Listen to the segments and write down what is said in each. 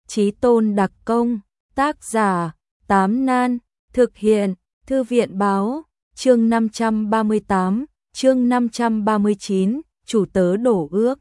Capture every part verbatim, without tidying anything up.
Chí tôn đặc công, tác giả, Tám Nan, thực hiện, Thư viện báo, chương năm trăm ba mươi tám, chương năm trăm ba mươi chín, chủ tớ đổ ước.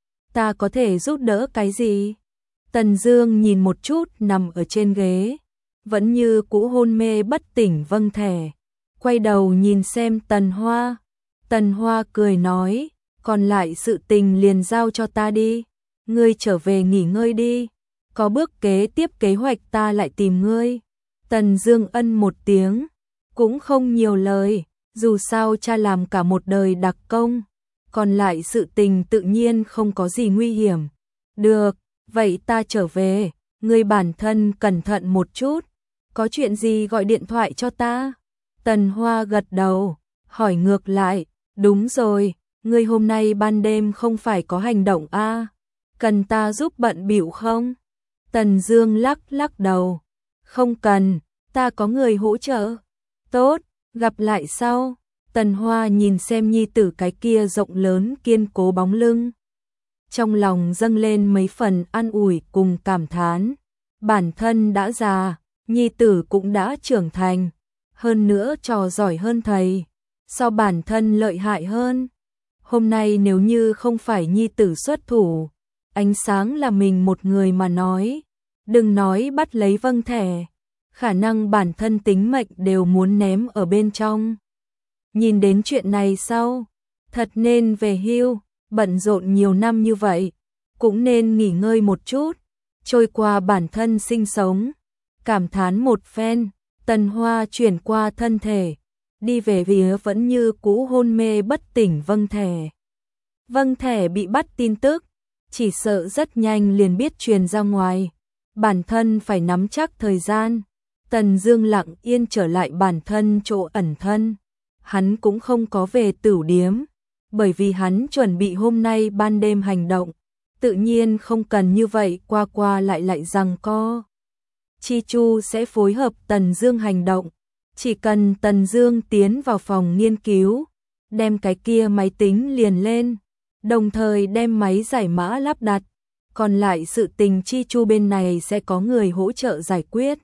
Ta có thể giúp đỡ cái gì? Tần Dương nhìn một chút nằm ở trên ghế, vẫn như cũ hôn mê bất tỉnh Vâng Thẻ, quay đầu nhìn xem Tần Hoa. Tần Hoa cười nói, còn lại sự tình liền giao cho ta đi, ngươi trở về nghỉ ngơi đi, có bước kế tiếp kế hoạch ta lại tìm ngươi. Tần Dương ân một tiếng, cũng không nhiều lời, dù sao cha làm cả một đời đặc công, còn lại sự tình tự nhiên không có gì nguy hiểm. Được, vậy ta trở về, ngươi bản thân cẩn thận một chút, có chuyện gì gọi điện thoại cho ta. Tần Hoa gật đầu, hỏi ngược lại, đúng rồi, ngươi hôm nay ban đêm không phải có hành động a, à? Cần ta giúp bận bịu không? Tần Dương lắc lắc đầu, không cần, ta có người hỗ trợ. Tốt, gặp lại sau. Tần Hoa nhìn xem nhi tử cái kia rộng lớn kiên cố bóng lưng, trong lòng dâng lên mấy phần an ủi cùng cảm thán. Bản thân đã già, nhi tử cũng đã trưởng thành, hơn nữa trò giỏi hơn thầy, so bản thân lợi hại hơn. Hôm nay nếu như không phải nhi tử xuất thủ, ánh sáng là mình một người mà nói, đừng nói bắt lấy Vâng Thẻ, khả năng bản thân tính mệnh đều muốn ném ở bên trong. Nhìn đến chuyện này sau, thật nên về hưu, bận rộn nhiều năm như vậy, cũng nên nghỉ ngơi một chút, trôi qua bản thân sinh sống. Cảm thán một phen, Tần Hoa chuyển qua thân thể, đi về phía vẫn như cũ hôn mê bất tỉnh Vâng Thẻ. Vâng Thẻ bị bắt tin tức, chỉ sợ rất nhanh liền biết truyền ra ngoài, bản thân phải nắm chắc thời gian. Tần Dương lặng yên trở lại bản thân chỗ ẩn thân, hắn cũng không có về tửu điếm, bởi vì hắn chuẩn bị hôm nay ban đêm hành động, tự nhiên không cần như vậy qua qua lại lại giằng co. Chi Chu sẽ phối hợp Tần Dương hành động, chỉ cần Tần Dương tiến vào phòng nghiên cứu, đem cái kia máy tính liền lên, đồng thời đem máy giải mã lắp đặt, còn lại sự tình Chi Chu bên này sẽ có người hỗ trợ giải quyết.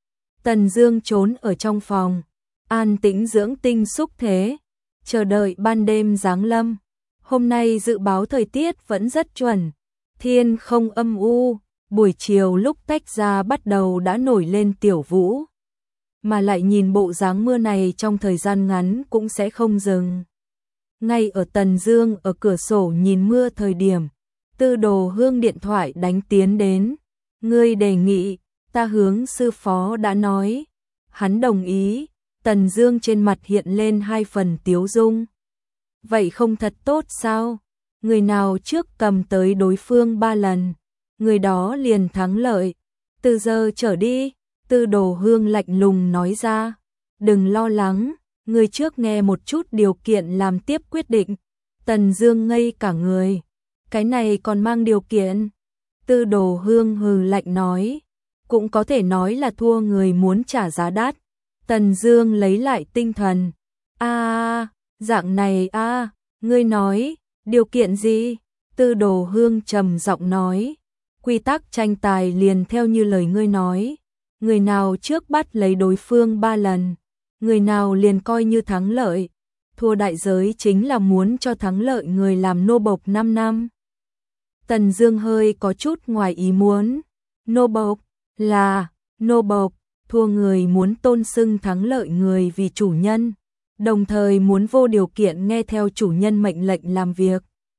Tần Dương trốn ở trong phòng, an tĩnh dưỡng tinh xúc thế, chờ đợi ban đêm giáng lâm. Hôm nay dự báo thời tiết vẫn rất chuẩn, thiên không âm u, buổi chiều lúc tách ra bắt đầu đã nổi lên tiểu vũ, mà lại nhìn bộ dáng mưa này trong thời gian ngắn cũng sẽ không dừng. Ngay ở Tần Dương ở cửa sổ nhìn mưa thời điểm, Tư Đồ Hương điện thoại đánh tiến đến, ngươi đề nghị, ta hướng sư phó đã nói, hắn đồng ý. Tần Dương trên mặt hiện lên hai phần tiếu dung. Vậy không thật tốt sao? Người nào trước cầm tới đối phương ba lần, người đó liền thắng lợi. Từ giờ trở đi, Tư Đồ Hương lạnh lùng nói ra, đừng lo lắng, người trước nghe một chút điều kiện làm tiếp quyết định. Tần Dương ngây cả người, cái này còn mang điều kiện? Tư Đồ Hương hừ lạnh nói, cũng có thể nói là thua người muốn trả giá đắt. Tần Dương lấy lại tinh thần. A, à, dạng này a, à, ngươi nói, điều kiện gì? Tư Đồ Hương trầm giọng nói, quy tắc tranh tài liền theo như lời ngươi nói, người nào trước bắt lấy đối phương ba lần, người nào liền coi như thắng lợi, thua đại giới chính là muốn cho thắng lợi người làm nô bộc năm năm. Tần Dương hơi có chút ngoài ý muốn, nô bộc là nô bộc. Thua người muốn tôn xưng thắng lợi người vì chủ nhân, đồng thời muốn vô điều kiện nghe theo chủ nhân mệnh lệnh làm việc.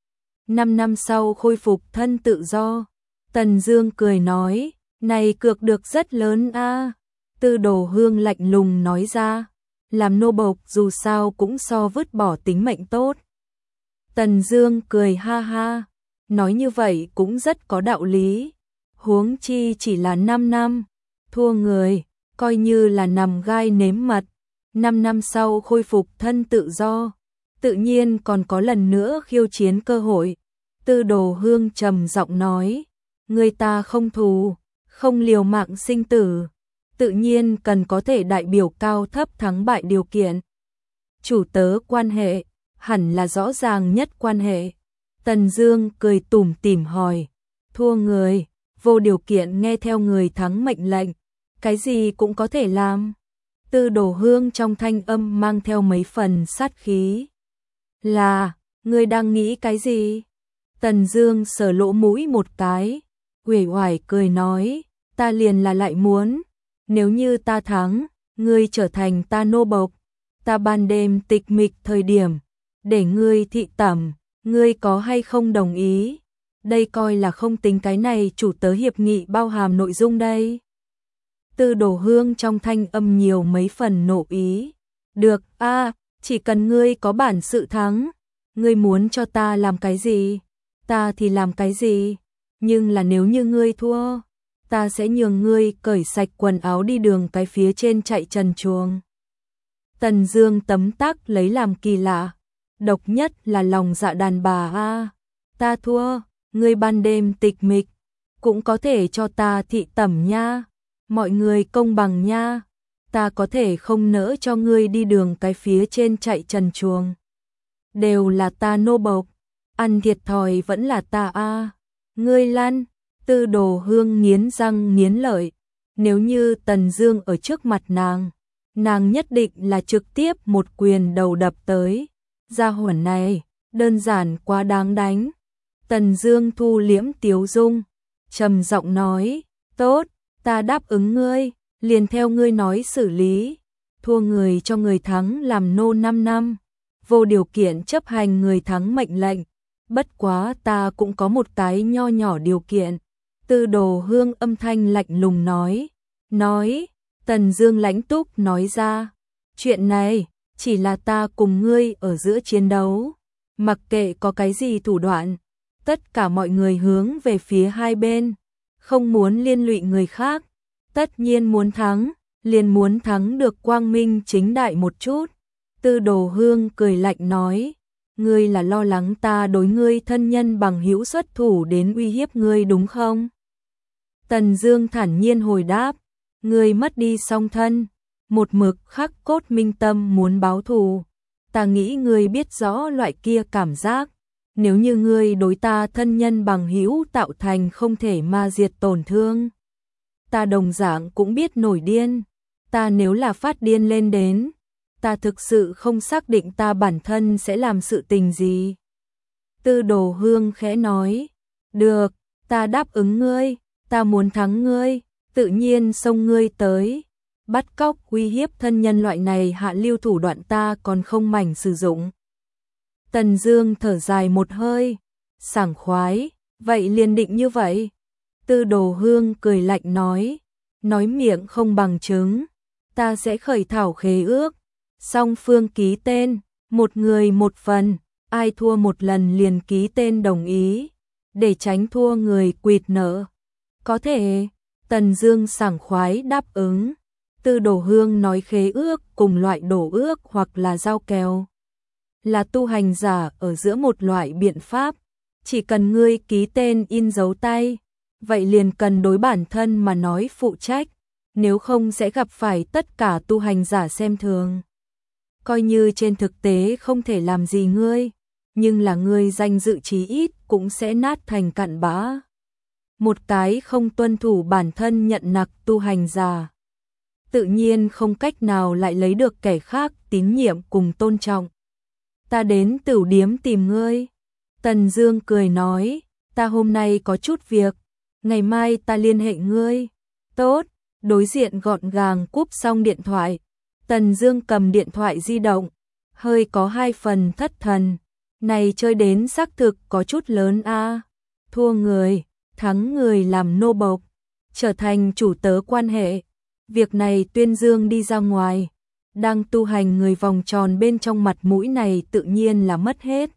Năm năm sau khôi phục thân tự do. Tần Dương cười nói, này cược được rất lớn a. À. Tư Đồ Hương lạnh lùng nói ra, làm nô bộc dù sao cũng so vứt bỏ tính mệnh tốt. Tần Dương cười ha ha, nói như vậy cũng rất có đạo lý, huống chi chỉ là năm năm, thua người coi như là nằm gai nếm mật, năm năm sau khôi phục thân tự do, tự nhiên còn có lần nữa khiêu chiến cơ hội. Tư Đồ Hương trầm giọng nói, người ta không thù, không liều mạng sinh tử, tự nhiên cần có thể đại biểu cao thấp thắng bại điều kiện. Chủ tớ quan hệ, hẳn là rõ ràng nhất quan hệ. Tần Dương cười tủm tỉm hỏi, thua người, vô điều kiện nghe theo người thắng mệnh lệnh, cái gì cũng có thể làm. Tư Đồ Hương trong thanh âm mang theo mấy phần sát khí. Là, ngươi đang nghĩ cái gì? Tần Dương sờ lỗ mũi một cái, uể oải cười nói, ta liền là lại muốn, nếu như ta thắng, ngươi trở thành ta nô bộc, ta ban đêm tịch mịch thời điểm, để ngươi thị tẩm, ngươi có hay không đồng ý? Đây coi là không tính cái này chủ tớ hiệp nghị bao hàm nội dung đây. Tư Đồ Hương trong thanh âm nhiều mấy phần nộ ý. Được, a, à, chỉ cần ngươi có bản sự thắng, ngươi muốn cho ta làm cái gì, ta thì làm cái gì, nhưng là nếu như ngươi thua, ta sẽ nhường ngươi cởi sạch quần áo đi đường cái phía trên chạy trần truồng. Tần Dương tấm tắc lấy làm kỳ lạ, độc nhất là lòng dạ đàn bà a, à, ta thua, ngươi ban đêm tịch mịch, cũng có thể cho ta thị tẩm nha, mọi người công bằng nha, ta có thể không nỡ cho ngươi đi đường cái phía trên chạy trần truồng. Đều là ta nô bộc, ăn thiệt thòi vẫn là ta a, à. Ngươi lăn. Tư Đồ Hương nghiến răng nghiến lợi, nếu như Tần Dương ở trước mặt nàng, nàng nhất định là trực tiếp một quyền đầu đập tới. Gia hỏa này, đơn giản quá đáng đánh. Tần Dương thu liễm tiếu dung, trầm giọng nói, tốt, ta đáp ứng ngươi, liền theo ngươi nói xử lý, thua người cho người thắng làm nô năm năm, vô điều kiện chấp hành người thắng mệnh lệnh, bất quá ta cũng có một cái nho nhỏ điều kiện. Tư Đồ Hương âm thanh lạnh lùng nói, nói, Tần Dương lãnh túc nói ra, chuyện này chỉ là ta cùng ngươi ở giữa chiến đấu, mặc kệ có cái gì thủ đoạn, tất cả mọi người hướng về phía hai bên, không muốn liên lụy người khác, tất nhiên muốn thắng, liền muốn thắng được quang minh chính đại một chút. Tư Đồ Hương cười lạnh nói, ngươi là lo lắng ta đối ngươi thân nhân bằng hữu xuất thủ đến uy hiếp ngươi đúng không? Tần Dương thản nhiên hồi đáp, ngươi mất đi song thân, một mực khắc cốt minh tâm muốn báo thù, ta nghĩ ngươi biết rõ loại kia cảm giác, nếu như ngươi đối ta thân nhân bằng hữu tạo thành không thể ma diệt tổn thương, ta đồng dạng cũng biết nổi điên, ta nếu là phát điên lên đến, ta thực sự không xác định ta bản thân sẽ làm sự tình gì. Tư Đồ Hương khẽ nói, được, ta đáp ứng ngươi, ta muốn thắng ngươi, tự nhiên xông ngươi tới, bắt cóc uy hiếp thân nhân loại này hạ lưu thủ đoạn ta còn không mảnh sử dụng. Tần Dương thở dài một hơi, sảng khoái, vậy liền định như vậy. Tư Đồ Hương cười lạnh nói, nói miệng không bằng chứng, ta sẽ khởi thảo khế ước, song phương ký tên, một người một phần, ai thua một lần liền ký tên đồng ý, để tránh thua người quỵt nợ. Có thể, Tần Dương sảng khoái đáp ứng. Tư Đồ Hương nói khế ước cùng loại đổ ước hoặc là giao kèo, là tu hành giả ở giữa một loại biện pháp, chỉ cần ngươi ký tên in dấu tay, vậy liền cần đối bản thân mà nói phụ trách, nếu không sẽ gặp phải tất cả tu hành giả xem thường. Coi như trên thực tế không thể làm gì ngươi, nhưng là ngươi danh dự chí ít cũng sẽ nát thành cặn bã. Một cái không tuân thủ bản thân nhận nặc tu hành giả, tự nhiên không cách nào lại lấy được kẻ khác tín nhiệm cùng tôn trọng. Ta đến tửu điếm tìm ngươi. Tần Dương cười nói, ta hôm nay có chút việc, ngày mai ta liên hệ ngươi. Tốt, đối diện gọn gàng cúp xong điện thoại. Tần Dương cầm điện thoại di động, hơi có hai phần thất thần. Này chơi đến xác thực có chút lớn a, à. Thua người, thắng người làm nô bộc, trở thành chủ tớ quan hệ. Việc này tuyên dương đi ra ngoài, đang tu hành người vòng tròn bên trong mặt mũi này tự nhiên là mất hết.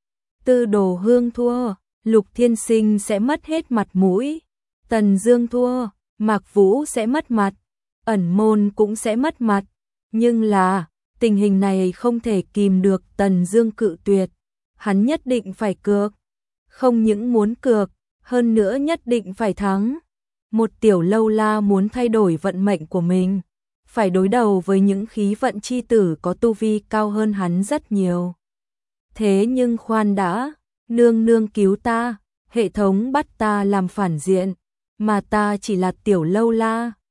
Tư Đồ Hương thua, Lục Thiên Sinh sẽ mất hết mặt mũi. Tần Dương thua, Mạc Vũ sẽ mất mặt, Ẩn Môn cũng sẽ mất mặt. Nhưng là, tình hình này không thể kìm được Tần Dương cự tuyệt. Hắn nhất định phải cược. Không những muốn cược, hơn nữa nhất định phải thắng. Một tiểu lâu la muốn thay đổi vận mệnh của mình, phải đối đầu với những khí vận chi tử có tu vi cao hơn hắn rất nhiều. Thế nhưng khoan đã, nương nương cứu ta, hệ thống bắt ta làm phản diện, mà ta chỉ là tiểu lâu la.